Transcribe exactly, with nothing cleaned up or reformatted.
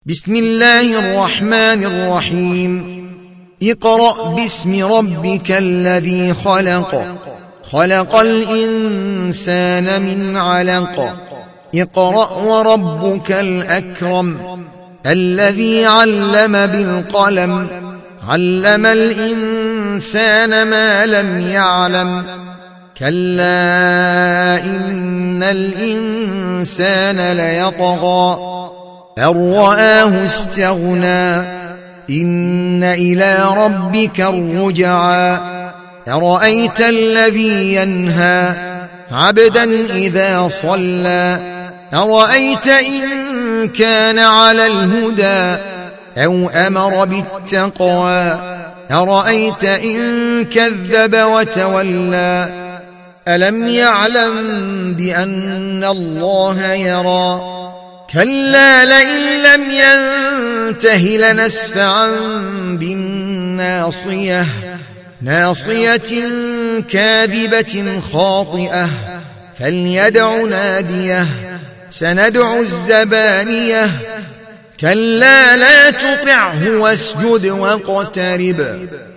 بسم الله الرحمن الرحيم اقرأ باسم ربك الذي خلق خلق الإنسان من علق اقرأ وربك الأكرم الذي علم بالقلم علم الإنسان ما لم يعلم كلا إن الإنسان ليطغى أن رآه استغنى إن إلى ربك الرجعى أرأيت الذي ينهى عبدا إذا صلى أرأيت إن كان على الهدى أو أمر بالتقوى أرأيت إن كذب وتولى ألم يعلم بأن الله يرى كلا لئن لم ينته لنسفعا بالناصية ناصية كاذبة خاطئة فليدع ناديه سندع الزبانية كلا لا تطعه واسجد واقترب